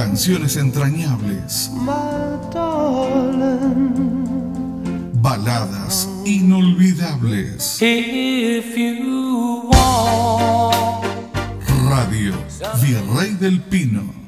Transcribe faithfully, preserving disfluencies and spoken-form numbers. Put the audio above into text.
Canciones entrañables. Baladas inolvidables. If you want. Radio Virrey del Pino.